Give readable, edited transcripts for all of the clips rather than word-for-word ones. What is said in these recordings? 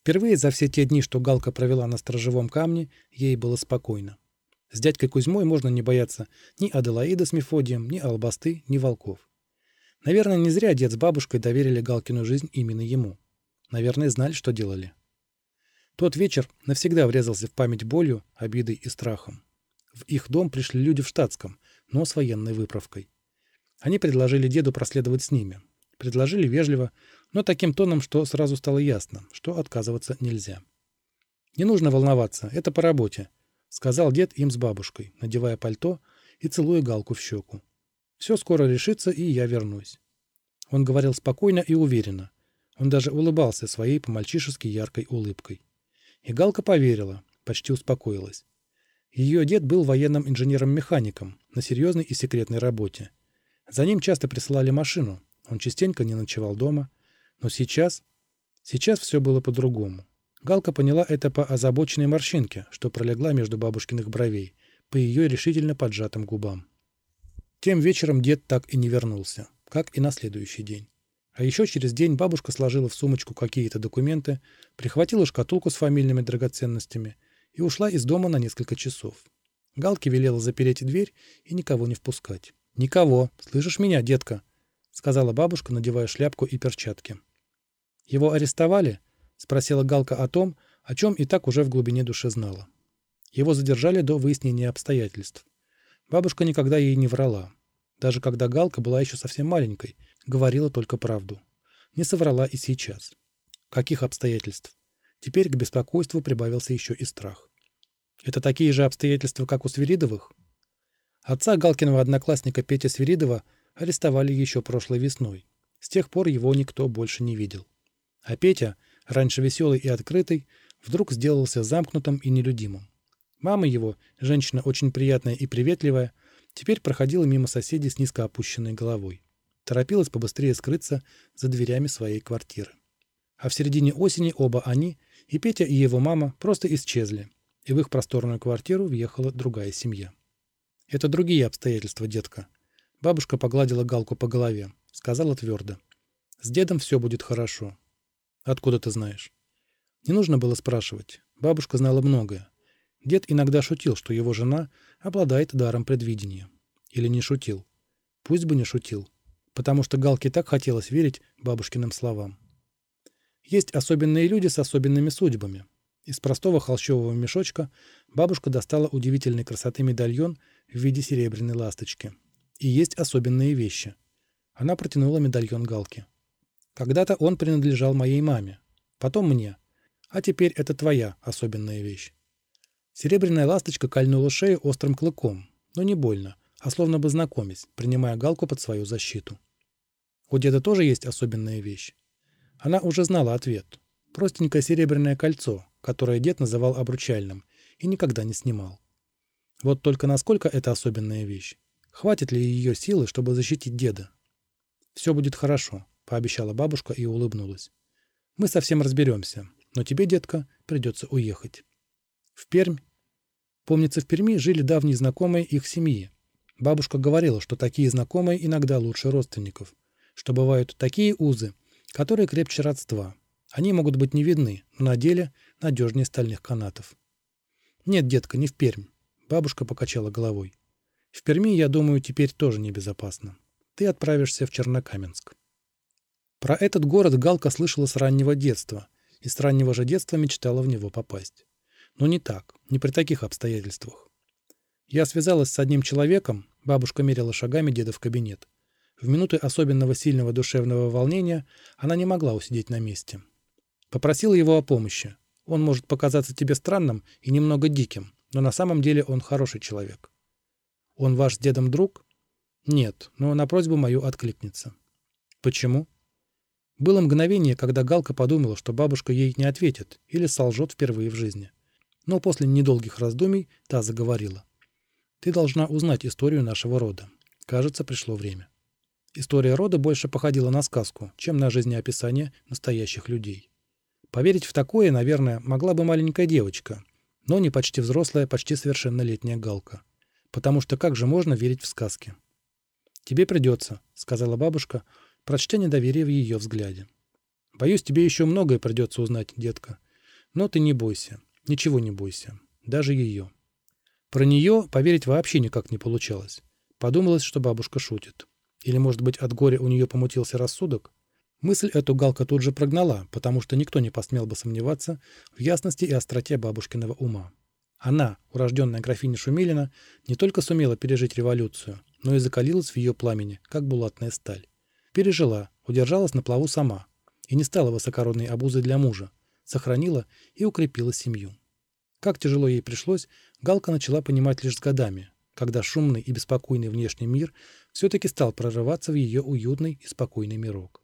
Впервые за все те дни, что Галка провела на сторожевом камне, ей было спокойно. С дядькой Кузьмой можно не бояться ни Аделаиды с Мефодием, ни Албасты, ни волков. Наверное, не зря дед с бабушкой доверили Галкину жизнь именно ему. Наверное, знали, что делали. Тот вечер навсегда врезался в память болью, обидой и страхом. В их дом пришли люди в штатском, но с военной выправкой. Они предложили деду проследовать с ними. Предложили вежливо, но таким тоном, что сразу стало ясно, что отказываться нельзя. «Не нужно волноваться, это по работе», — сказал дед им с бабушкой, надевая пальто и целуя Галку в щеку. «Все скоро решится, и я вернусь». Он говорил спокойно и уверенно. Он даже улыбался своей по-мальчишески яркой улыбкой. И Галка поверила, почти успокоилась. Ее дед был военным инженером-механиком на серьезной и секретной работе. За ним часто присылали машину, он частенько не ночевал дома. Но сейчас все было по-другому. Галка поняла это по озабоченной морщинке, что пролегла между бабушкиных бровей, по ее решительно поджатым губам. Тем вечером дед так и не вернулся, как и на следующий день. А еще через день бабушка сложила в сумочку какие-то документы, прихватила шкатулку с фамильными драгоценностями и ушла из дома на несколько часов. Галке велела запереть дверь и никого не впускать. «Никого, слышишь меня, детка?» — сказала бабушка, надевая шляпку и перчатки. «Его арестовали?» — спросила Галка о том, о чем и так уже в глубине души знала. Его задержали до выяснения обстоятельств. Бабушка никогда ей не врала. Даже когда Галка была еще совсем маленькой, говорила только правду. Не соврала и сейчас. Каких обстоятельств? Теперь к беспокойству прибавился еще и страх. Это такие же обстоятельства, как у Свиридовых? Отца Галкиного одноклассника Петя Свиридова арестовали еще прошлой весной. С тех пор его никто больше не видел. А Петя, раньше веселый и открытый, вдруг сделался замкнутым и нелюдимым. Мама его, женщина очень приятная и приветливая, теперь проходила мимо соседей с низко опущенной головой. Торопилась побыстрее скрыться за дверями своей квартиры. А в середине осени оба они, и Петя, и его мама, просто исчезли, и в их просторную квартиру въехала другая семья. «Это другие обстоятельства, детка». Бабушка погладила Галку по голове, сказала твердо. «С дедом все будет хорошо». «Откуда ты знаешь?» Не нужно было спрашивать. Бабушка знала многое. Дед иногда шутил, что его жена обладает даром предвидения. Или не шутил. Пусть бы не шутил. Потому что Галке так хотелось верить бабушкиным словам. Есть особенные люди с особенными судьбами. Из простого холщового мешочка бабушка достала удивительной красоты медальон в виде серебряной ласточки. И есть особенные вещи. Она протянула медальон Галке. Когда-то он принадлежал моей маме, потом мне, а теперь это твоя особенная вещь. Серебряная ласточка кольнула шею острым клыком, но не больно, а словно бы знакомясь, принимая Галку под свою защиту. У деда тоже есть особенная вещь. Она уже знала ответ. Простенькое серебряное кольцо, которое дед называл обручальным и никогда не снимал. Вот только насколько это особенная вещь? Хватит ли ее силы, чтобы защитить деда? «Все будет хорошо», — пообещала бабушка и улыбнулась. «Мы совсем разберемся, но тебе, детка, придется уехать». В Пермь? Помнится, в Перми жили давние знакомые их семьи. Бабушка говорила, что такие знакомые иногда лучше родственников, что бывают такие узы, которые крепче родства. Они могут быть не видны, но на деле надежнее стальных канатов. «Нет, детка, не в Пермь», — бабушка покачала головой. «В Перми, я думаю, теперь тоже небезопасно. Ты отправишься в Чернокаменск». Про этот город Галка слышала с раннего детства, и с раннего же детства мечтала в него попасть. Но не так, не при таких обстоятельствах. Я связалась с одним человеком, бабушка мерила шагами деда в кабинет. В минуты особенного сильного душевного волнения она не могла усидеть на месте. Попросила его о помощи. Он может показаться тебе странным и немного диким, но на самом деле он хороший человек. Он ваш с дедом друг? Нет, но на просьбу мою откликнется. Почему? Было мгновение, когда Галка подумала, что бабушка ей не ответит или солжет впервые в жизни. Но после недолгих раздумий та заговорила. «Ты должна узнать историю нашего рода. Кажется, пришло время». История рода больше походила на сказку, чем на жизнеописание настоящих людей. Поверить в такое, наверное, могла бы маленькая девочка, но не почти взрослая, почти совершеннолетняя Галка. Потому что как же можно верить в сказки? «Тебе придется», — сказала бабушка, прочтя недоверие в ее взгляде. «Боюсь, тебе еще многое придется узнать, детка. Но ты не бойся, ничего не бойся, даже ее. Про нее поверить вообще никак не получалось. Подумалось, что бабушка шутит. Или, может быть, от горя у нее помутился рассудок? Мысль эту Галка тут же прогнала, потому что никто не посмел бы сомневаться в ясности и остроте бабушкиного ума. Она, урожденная графиня Шумилина, не только сумела пережить революцию, но и закалилась в ее пламени, как булатная сталь. Пережила, удержалась на плаву сама и не стала высокородной обузой для мужа, сохранила и укрепила семью. Как тяжело ей пришлось, Галка начала понимать лишь с годами, когда шумный и беспокойный внешний мир все-таки стал прорываться в ее уютный и спокойный мирок.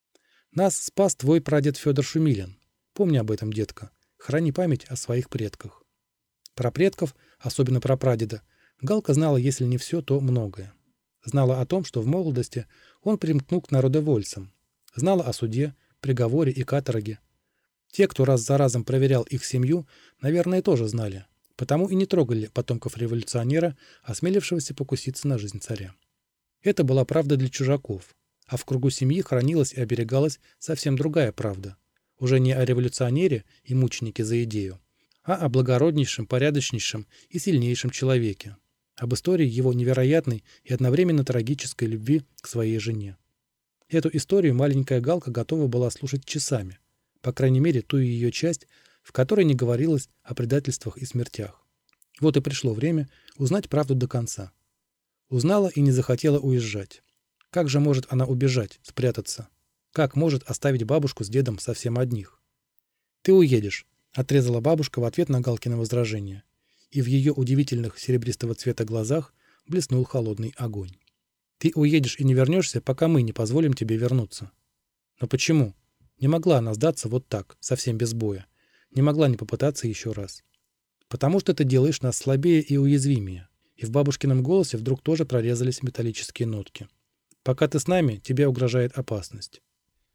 Нас спас твой прадед Федор Шумилин. Помни об этом, детка. Храни память о своих предках. Про предков, особенно про прадеда, Галка знала, если не все, то многое. Знала о том, что в молодости он примкнул к народовольцам. Знала о суде, приговоре и каторге. Те, кто раз за разом проверял их семью, наверное, тоже знали. Потому и не трогали потомков революционера, осмелившегося покуситься на жизнь царя. Это была правда для чужаков. А в кругу семьи хранилась и оберегалась совсем другая правда. Уже не о революционере и мученике за идею, а о благороднейшем, порядочнейшем и сильнейшем человеке. Об истории его невероятной и одновременно трагической любви к своей жене. Эту историю маленькая Галка готова была слушать часами. По крайней мере, ту ее часть, в которой не говорилось о предательствах и смертях. Вот и пришло время узнать правду до конца. Узнала и не захотела уезжать. Как же может она убежать, спрятаться? Как может оставить бабушку с дедом совсем одних? «Ты уедешь», — отрезала бабушка в ответ на Галкино возражение. И в ее удивительных серебристого цвета глазах блеснул холодный огонь. «Ты уедешь и не вернешься, пока мы не позволим тебе вернуться». «Но почему?» Не могла она сдаться вот так, совсем без боя. Не могла не попытаться еще раз. «Потому что ты делаешь нас слабее и уязвимее». И в бабушкином голосе вдруг тоже прорезались металлические нотки. «Пока ты с нами, тебе угрожает опасность».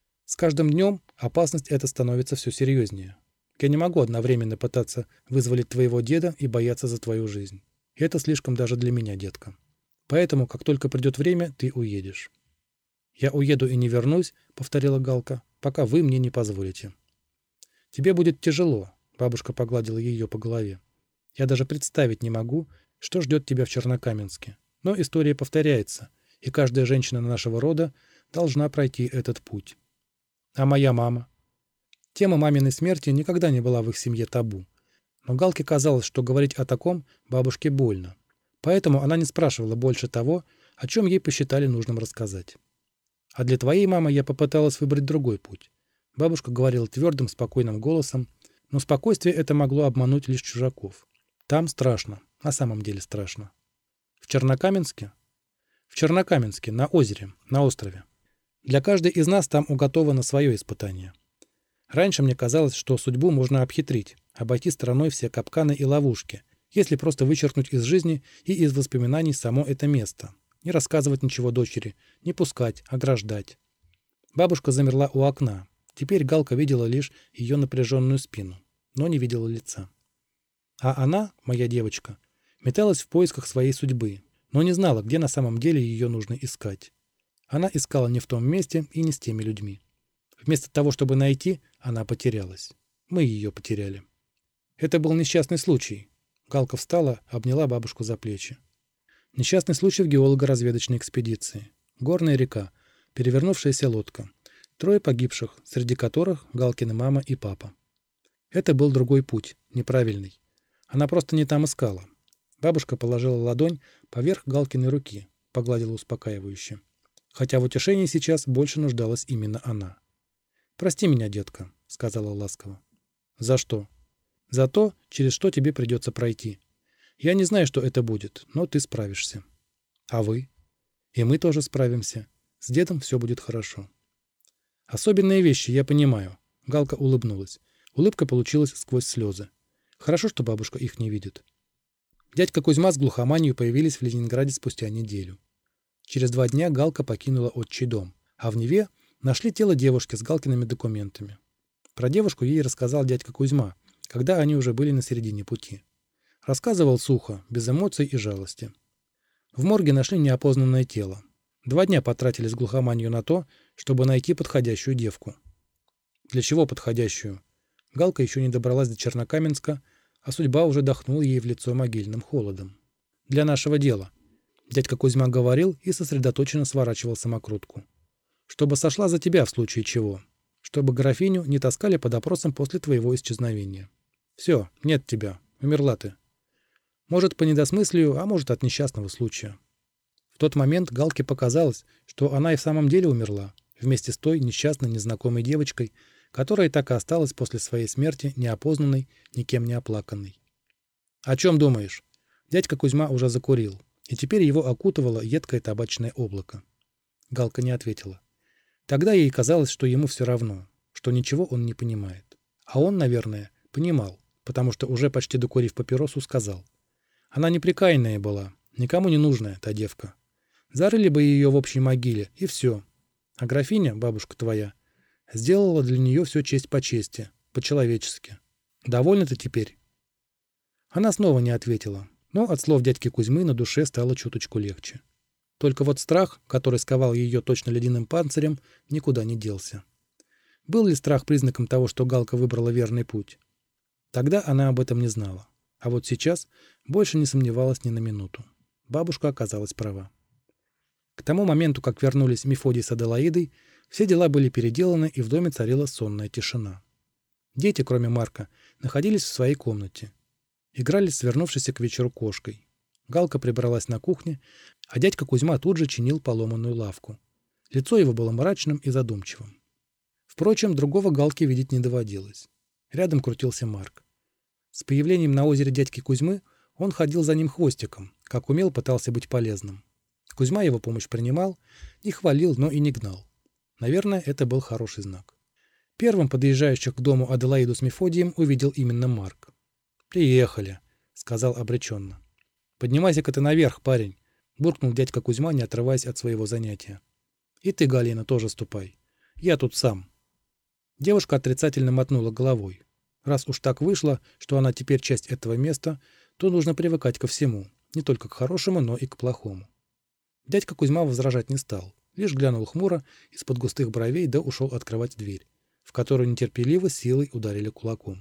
С каждым днем опасность эта становится все серьезнее. Я не могу одновременно пытаться вызволить твоего деда и бояться за твою жизнь. Это слишком даже для меня, детка. Поэтому, как только придет время, ты уедешь. «Я уеду и не вернусь», — повторила Галка, — «пока вы мне не позволите». «Тебе будет тяжело», — бабушка погладила ее по голове. «Я даже представить не могу, что ждет тебя в Чернокаменске. Но история повторяется, и каждая женщина нашего рода должна пройти этот путь». «А моя мама?» Тема маминой смерти никогда не была в их семье табу. Но Галке казалось, что говорить о таком бабушке больно. Поэтому она не спрашивала больше того, о чем ей посчитали нужным рассказать. «А для твоей мамы я попыталась выбрать другой путь». Бабушка говорила твердым, спокойным голосом, но спокойствие это могло обмануть лишь чужаков. «Там страшно, на самом деле страшно». «В Чернокаменске?» «В Чернокаменске, на озере, на острове. Для каждой из нас там уготовано свое испытание. Раньше мне казалось, что судьбу можно обхитрить, обойти стороной все капканы и ловушки, если просто вычеркнуть из жизни и из воспоминаний само это место. Не рассказывать ничего дочери, не пускать, ограждать». Бабушка замерла у окна. Теперь Галка видела лишь ее напряженную спину, но не видела лица. А она, моя девочка, металась в поисках своей судьбы, но не знала, где на самом деле ее нужно искать. Она искала не в том месте и не с теми людьми. Вместо того, чтобы найти, она потерялась. Мы ее потеряли. Это был несчастный случай. Галка встала, обняла бабушку за плечи. Несчастный случай в геолого-разведочной экспедиции. Горная река, перевернувшаяся лодка. 3 погибших, среди которых Галкины мама и папа. Это был другой путь, неправильный. Она просто не там искала. Бабушка положила ладонь поверх Галкиной руки, погладила успокаивающе. Хотя в утешении сейчас больше нуждалась именно она. «Прости меня, детка», — сказала ласково. «За что?» «За то, через что тебе придется пройти. Я не знаю, что это будет, но ты справишься». «А вы?» «И мы тоже справимся. С дедом все будет хорошо». «Особенные вещи, я понимаю», — Галка улыбнулась. Улыбка получилась сквозь слезы. Хорошо, что бабушка их не видит. Дядька Кузьма с глухоманью появились в Ленинграде спустя неделю. Через 2 дня Галка покинула отчий дом, а в Неве нашли тело девушки с Галкиными документами. Про девушку ей рассказал дядька Кузьма, когда они уже были на середине пути. Рассказывал сухо, без эмоций и жалости. В морге нашли неопознанное тело. 2 дня потратили с глухоманью на то, чтобы найти подходящую девку. Для чего подходящую? Галка еще не добралась до Чернокаменска, а судьба уже дохнула ей в лицо могильным холодом. «Для нашего дела», — дядька Кузьма говорил и сосредоточенно сворачивал самокрутку. «Чтобы сошла за тебя в случае чего. Чтобы графиню не таскали под опросом после твоего исчезновения. Все, нет тебя, умерла ты. Может, по недосмыслию, а может, от несчастного случая». В тот момент Галке показалось, что она и в самом деле умерла, вместе с той несчастной незнакомой девочкой, которая так и осталась после своей смерти неопознанной, никем не оплаканной. «О чем думаешь?» Дядька Кузьма уже закурил, и теперь его окутывало едкое табачное облако. Галка не ответила. Тогда ей казалось, что ему все равно, что ничего он не понимает. А он, наверное, понимал, потому что уже почти докурив папиросу, сказал. Она неприкаянная была, никому не нужная, та девка. Зарыли бы ее в общей могиле, и все. А графиня, бабушка твоя, сделала для нее все честь по чести, по-человечески. Довольна ты теперь?» Она снова не ответила, но от слов дядьки Кузьмы на душе стало чуточку легче. Только вот страх, который сковал ее точно ледяным панцирем, никуда не делся. Был ли страх признаком того, что Галка выбрала верный путь? Тогда она об этом не знала. А вот сейчас больше не сомневалась ни на минуту. Бабушка оказалась права. К тому моменту, как вернулись Мефодий с Аделаидой, все дела были переделаны, и в доме царила сонная тишина. Дети, кроме Марка, находились в своей комнате. Играли с свернувшейся к вечеру кошкой. Галка прибралась на кухне, а дядька Кузьма тут же чинил поломанную лавку. Лицо его было мрачным и задумчивым. Впрочем, другого Галке видеть не доводилось. Рядом крутился Марк. С появлением на озере дядьки Кузьмы он ходил за ним хвостиком, как умел, пытался быть полезным. Кузьма его помощь принимал, не хвалил, но и не гнал. Наверное, это был хороший знак. Первым подъезжающих к дому Аделаиду с Мефодием увидел именно Марк. «Приехали», — сказал обреченно. «Поднимайся-ка ты наверх, парень», — буркнул дядька Кузьма, не отрываясь от своего занятия. «И ты, Галина, тоже ступай. Я тут сам». Девушка отрицательно мотнула головой. Раз уж так вышло, что она теперь часть этого места, то нужно привыкать ко всему, не только к хорошему, но и к плохому. Дядька Кузьма возражать не стал, лишь глянул хмуро из-под густых бровей да ушел открывать дверь, в которую нетерпеливо силой ударили кулаком.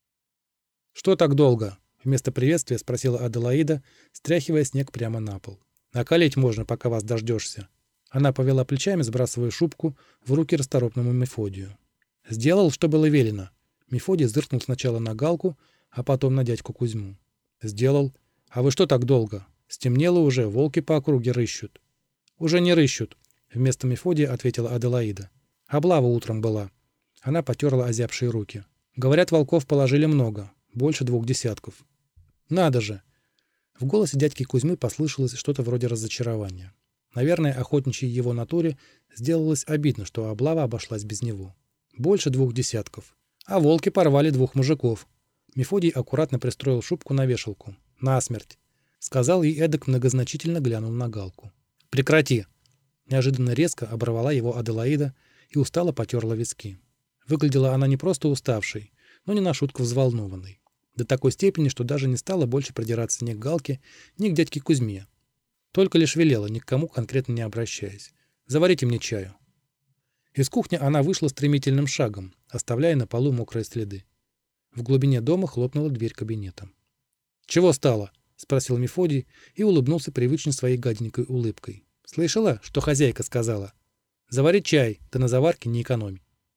«Что так долго?» — вместо приветствия спросила Аделаида, стряхивая снег прямо на пол. «Накалить можно, пока вас дождешься». Она повела плечами, сбрасывая шубку в руки расторопному Мефодию. «Сделал, что было велено». Мефодий зыркнул сначала на Галку, а потом на дядьку Кузьму. «Сделал. А вы что так долго? Стемнело уже, волки по округе рыщут». «Уже не рыщут», — вместо Мефодия ответила Аделаида. «Облава утром была». Она потерла озябшие руки. «Говорят, волков положили много, больше 2 десятков». «Надо же!» В голосе дядьки Кузьмы послышалось что-то вроде разочарования. Наверное, охотничьей его натуре сделалось обидно, что облава обошлась без него. Больше 2 десятков. А волки порвали 2 мужиков. Мефодий аккуратно пристроил шубку на вешалку. «Насмерть!» Сказал и эдак многозначительно глянул на Галку. «Прекрати!» Неожиданно резко оборвала его Аделаида и устало потерла виски. Выглядела она не просто уставшей, но не на шутку взволнованной. До такой степени, что даже не стала больше придираться ни к Галке, ни к дядьке Кузьме. Только лишь велела, ни к кому конкретно не обращаясь. «Заварите мне чаю». Из кухни она вышла стремительным шагом, оставляя на полу мокрые следы. В глубине дома хлопнула дверь кабинета. «Чего стало?» — спросил Мефодий и улыбнулся привычной своей гаденькой улыбкой. «Слышала, что хозяйка сказала? Завари чай, да на заварке не экономь».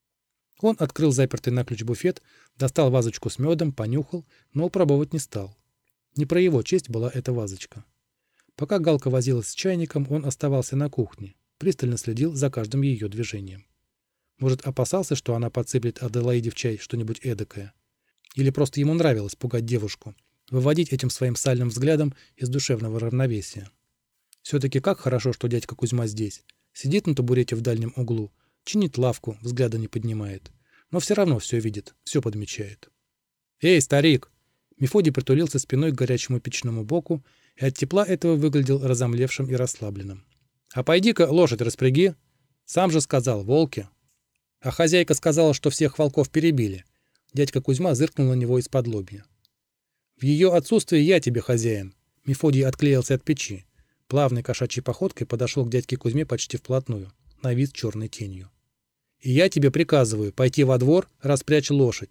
Он открыл запертый на ключ буфет, достал вазочку с медом, понюхал, но пробовать не стал. Не про его честь была эта вазочка. Пока Галка возилась с чайником, он оставался на кухне, пристально следил за каждым ее движением. Может, опасался, что она подсыплет Аделаиде в чай что-нибудь эдакое? Или просто ему нравилось пугать девушку, выводить этим своим сальным взглядом из душевного равновесия? Все-таки как хорошо, что дядька Кузьма здесь. Сидит на табурете в дальнем углу, чинит лавку, взгляда не поднимает. Но все равно все видит, все подмечает. «Эй, старик!» Мефодий притулился спиной к горячему печному боку и от тепла этого выглядел разомлевшим и расслабленным. «А пойди-ка лошадь распряги. Сам же сказал, волки». А хозяйка сказала, что всех волков перебили. Дядька Кузьма зыркнул на него из-под лобья. «В ее отсутствие я тебе хозяин». Мефодий отклеился от печи. Плавной кошачьей походкой подошел к дядьке Кузьме почти вплотную, навис черной тенью. «И я тебе приказываю пойти во двор, распрячь лошадь.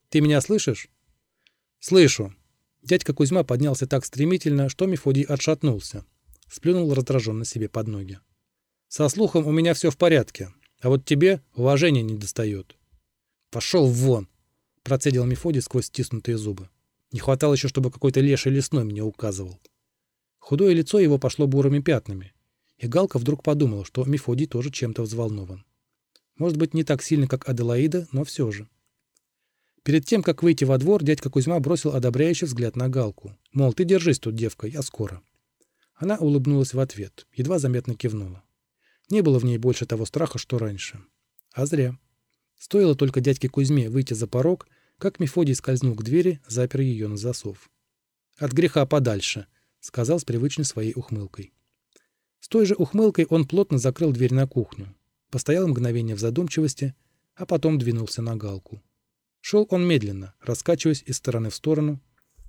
Ты меня слышишь? Слышу. Дядька Кузьма поднялся так стремительно, что Мефодий отшатнулся. Сплюнул раздраженно себе под ноги. Со слухом у меня все в порядке, а вот тебе уважения не достает. Пошел вон! Процедил Мефодий сквозь стиснутые зубы. Не хватало еще, чтобы какой-то леший лесной мне указывал. Худое лицо его пошло бурыми пятнами, и Галка вдруг подумала, что Мефодий тоже чем-то взволнован. Может быть, не так сильно, как Аделаида, но все же. Перед тем, как выйти во двор, дядька Кузьма бросил одобряющий взгляд на Галку. Мол, ты держись тут, девка, я скоро. Она улыбнулась в ответ, едва заметно кивнула. Не было в ней больше того страха, что раньше. А зря. Стоило только дядьке Кузьме выйти за порог, как Мефодий скользнул к двери, запер ее на засов. «От греха подальше», — сказал с привычной своей ухмылкой. С той же ухмылкой он плотно закрыл дверь на кухню, постоял мгновение в задумчивости, а потом двинулся на Галку. Шел он медленно, раскачиваясь из стороны в сторону,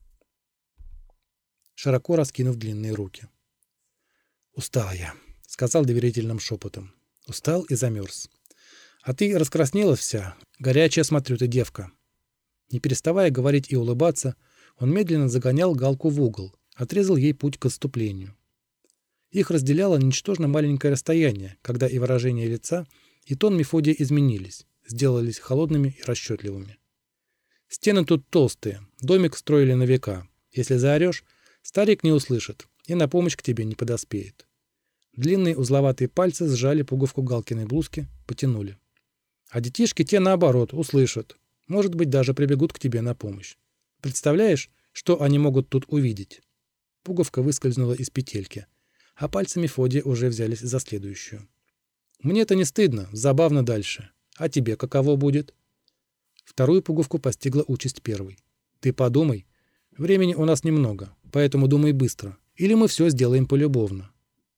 широко раскинув длинные руки. «Устал я», — сказал доверительным шепотом. «Устал и замерз. А ты раскраснелась вся. Горячая, смотрю, ты девка». Не переставая говорить и улыбаться, он медленно загонял Галку в угол, отрезал ей путь к отступлению. Их разделяло ничтожно маленькое расстояние, когда и выражение лица, и тон Мефодия изменились, сделались холодными и расчетливыми. «Стены тут толстые, домик строили на века. Если заорешь, старик не услышит и на помощь к тебе не подоспеет». Длинные узловатые пальцы сжали пуговку Галкиной блузки, потянули. «А детишки те, наоборот, услышат. Может быть, даже прибегут к тебе на помощь. Представляешь, что они могут тут увидеть?» Пуговка выскользнула из петельки, а пальцы Мефодия уже взялись за следующую. «Мне-то не стыдно, забавно дальше. А тебе каково будет?» Вторую пуговку постигла участь первой. «Ты подумай. Времени у нас немного, поэтому думай быстро. Или мы все сделаем полюбовно».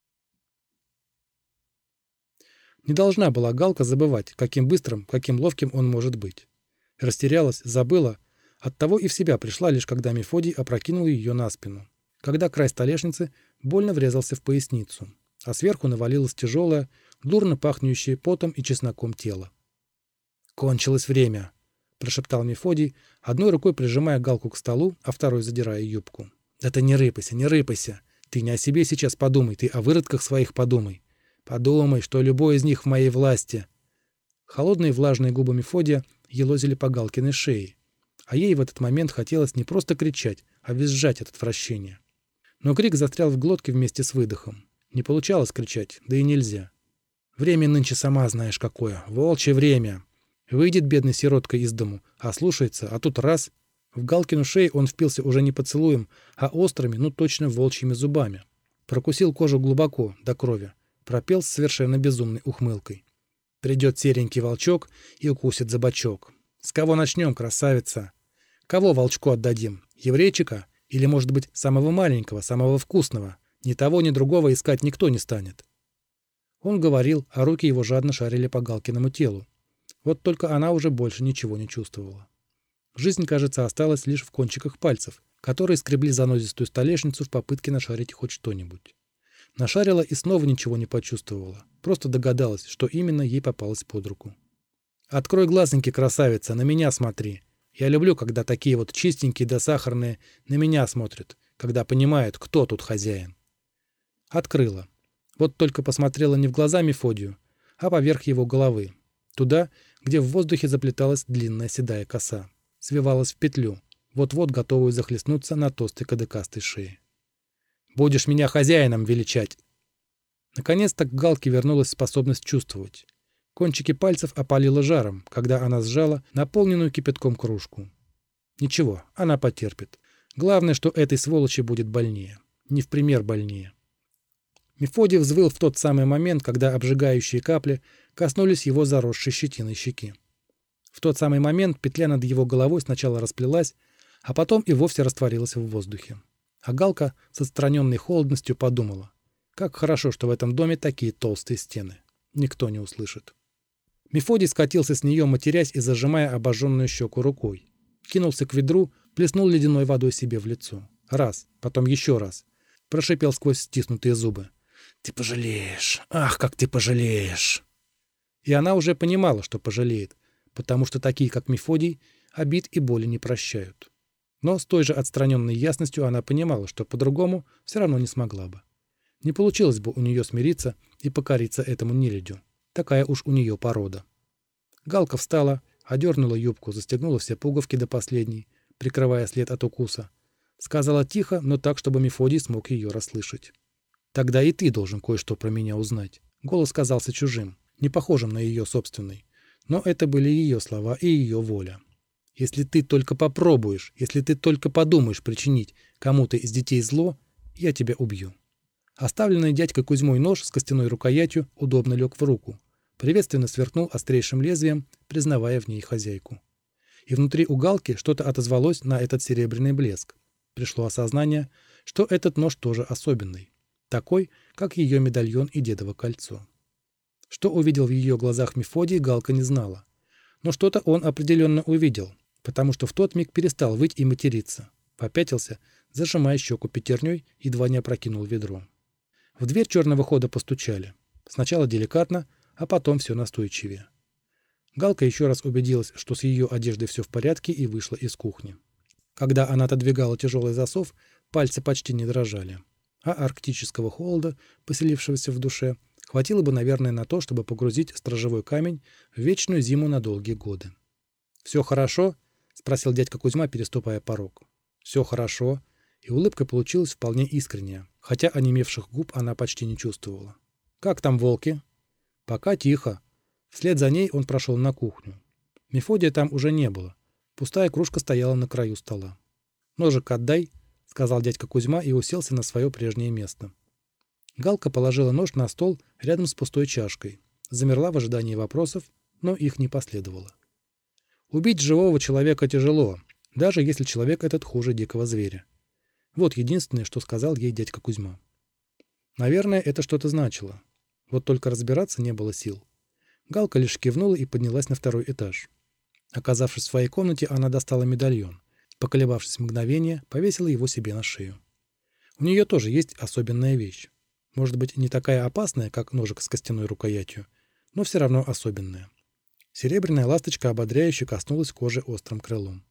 Не должна была Галка забывать, каким быстрым, каким ловким он может быть. Растерялась, забыла. Оттого и в себя пришла, лишь когда Мефодий опрокинул ее на спину. Когда край столешницы больно врезался в поясницу, а сверху навалилось тяжелое, дурно пахнущее потом и чесноком тело. «Кончилось время», — прошептал Мефодий, одной рукой прижимая Галку к столу, а второй задирая юбку. «Да ты не рыпайся, не рыпайся. Ты не о себе сейчас подумай, ты о выродках своих подумай. Подумай, что любой из них в моей власти». Холодные влажные губы Мефодия елозили по Галкиной шее, а ей в этот момент хотелось не просто кричать, а визжать от отвращения. Но крик застрял в глотке вместе с выдохом. Не получалось кричать, да и нельзя. Время нынче сама знаешь какое, волчье время. Выйдет бедный сиротка из дому, а слушается, а тут раз. В Галкину шею он впился уже не поцелуем, а острыми, ну точно волчьими зубами. Прокусил кожу глубоко, до крови. Пропел с совершенно безумной ухмылкой. «Придет серенький волчок и укусит за бочок. С кого начнем, красавица? Кого волчку отдадим? Еврейчика? Или, может быть, самого маленького, самого вкусного? Ни того, ни другого искать никто не станет». Он говорил, а руки его жадно шарили по Галкиному телу. Вот только она уже больше ничего не чувствовала. Жизнь, кажется, осталась лишь в кончиках пальцев, которые скребли занозистую столешницу в попытке нашарить хоть что-нибудь. Нашарила и снова ничего не почувствовала. Просто догадалась, что именно ей попалось под руку. «Открой глазоньки, красавица, на меня смотри. Я люблю, когда такие вот чистенькие да сахарные на меня смотрят, когда понимают, кто тут хозяин». Открыла. Вот только посмотрела не в глаза Мефодию, а поверх его головы. Туда, где в воздухе заплеталась длинная седая коса. Свивалась в петлю, вот-вот готовую захлестнуться на толстой кадыкастой шее. «Будешь меня хозяином величать!» Наконец-то к Галке вернулась способность чувствовать. Кончики пальцев опалило жаром, когда она сжала наполненную кипятком кружку. Ничего, она потерпит. Главное, что этой сволочи будет больнее. Не в пример больнее. Мефодий взвыл в тот самый момент, когда обжигающие капли коснулись его заросшей щетиной щеки. В тот самый момент петля над его головой сначала расплелась, а потом и вовсе растворилась в воздухе. А Галка с отстраненной холодностью подумала, как хорошо, что в этом доме такие толстые стены. Никто не услышит. Мефодий скатился с нее, матерясь и зажимая обожженную щеку рукой. Кинулся к ведру, плеснул ледяной водой себе в лицо. Раз, потом еще раз. Прошипел сквозь стиснутые зубы. «Ты пожалеешь! Ах, как ты пожалеешь!» И она уже понимала, что пожалеет, потому что такие, как Мефодий, обид и боли не прощают. Но с той же отстраненной ясностью она понимала, что по-другому все равно не смогла бы. Не получилось бы у нее смириться и покориться этому нелюдю. Такая уж у нее порода. Галка встала, одернула юбку, застегнула все пуговки до последней, прикрывая след от укуса. Сказала тихо, но так, чтобы Мефодий смог ее расслышать. «Тогда и ты должен кое-что про меня узнать». Голос казался чужим, не похожим на ее собственный. Но это были ее слова и ее воля. «Если ты только попробуешь, если ты только подумаешь причинить кому-то из детей зло, я тебя убью». Оставленный дядькой Кузьмой нож с костяной рукоятью удобно лег в руку. Приветственно сверкнул острейшим лезвием, признавая в ней хозяйку. И внутри у Галки что-то отозвалось на этот серебряный блеск. Пришло осознание, что этот нож тоже особенный. Такой, как ее медальон и дедово кольцо. Что увидел в ее глазах Мефодий, Галка не знала. Но что-то он определенно увидел, потому что в тот миг перестал выть и материться. Попятился, зажимая щеку пятерней, едва не опрокинул ведро. В дверь черного хода постучали. Сначала деликатно, а потом все настойчивее. Галка еще раз убедилась, что с ее одеждой все в порядке, и вышла из кухни. Когда она отодвигала тяжелый засов, пальцы почти не дрожали. А арктического холода, поселившегося в душе, хватило бы, наверное, на то, чтобы погрузить стражевой камень в вечную зиму на долгие годы. «Все хорошо?» — спросил дядька Кузьма, переступая порог. «Все хорошо», и улыбка получилась вполне искренняя, хотя онемевших губ она почти не чувствовала. «Как там волки?» «Пока тихо». Вслед за ней он прошел на кухню. Мефодия там уже не было. Пустая кружка стояла на краю стола. «Ножик отдай», — сказал дядька Кузьма и уселся на свое прежнее место. Галка положила нож на стол рядом с пустой чашкой, замерла в ожидании вопросов, но их не последовало. Убить живого человека тяжело, даже если человек этот хуже дикого зверя. Вот единственное, что сказал ей дядька Кузьма. Наверное, это что-то значило. Вот только разбираться не было сил. Галка лишь кивнула и поднялась на второй этаж. Оказавшись в своей комнате, она достала медальон. Поколебавшись мгновение, повесила его себе на шею. У нее тоже есть особенная вещь. Может быть, не такая опасная, как ножик с костяной рукоятью, но все равно особенная. Серебряная ласточка ободряюще коснулась кожи острым крылом.